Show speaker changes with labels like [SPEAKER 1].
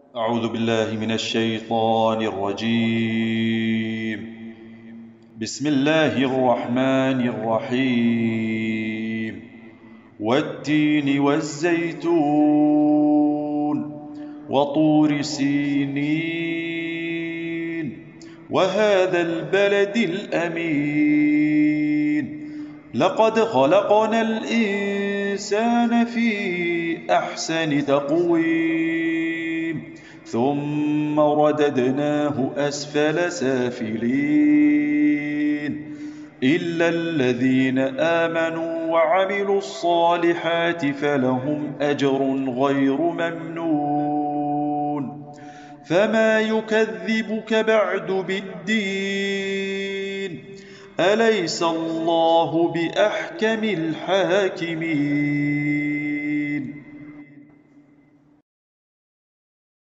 [SPEAKER 1] أعوذ بالله من الشيطان الرجيم. بسم الله الرحمن الرحيم. والتين والزيتون وطور سينين وهذا البلد الأمين. لقد خلقنا الإنسان في أحسن تقويم ثم رددناه أسفل سافلين إلا الذين آمنوا وعملوا الصالحات فلهم أجر غير ممنون. فما يكذبك بعد بالدين؟ أليس الله بأحكم الحاكمين؟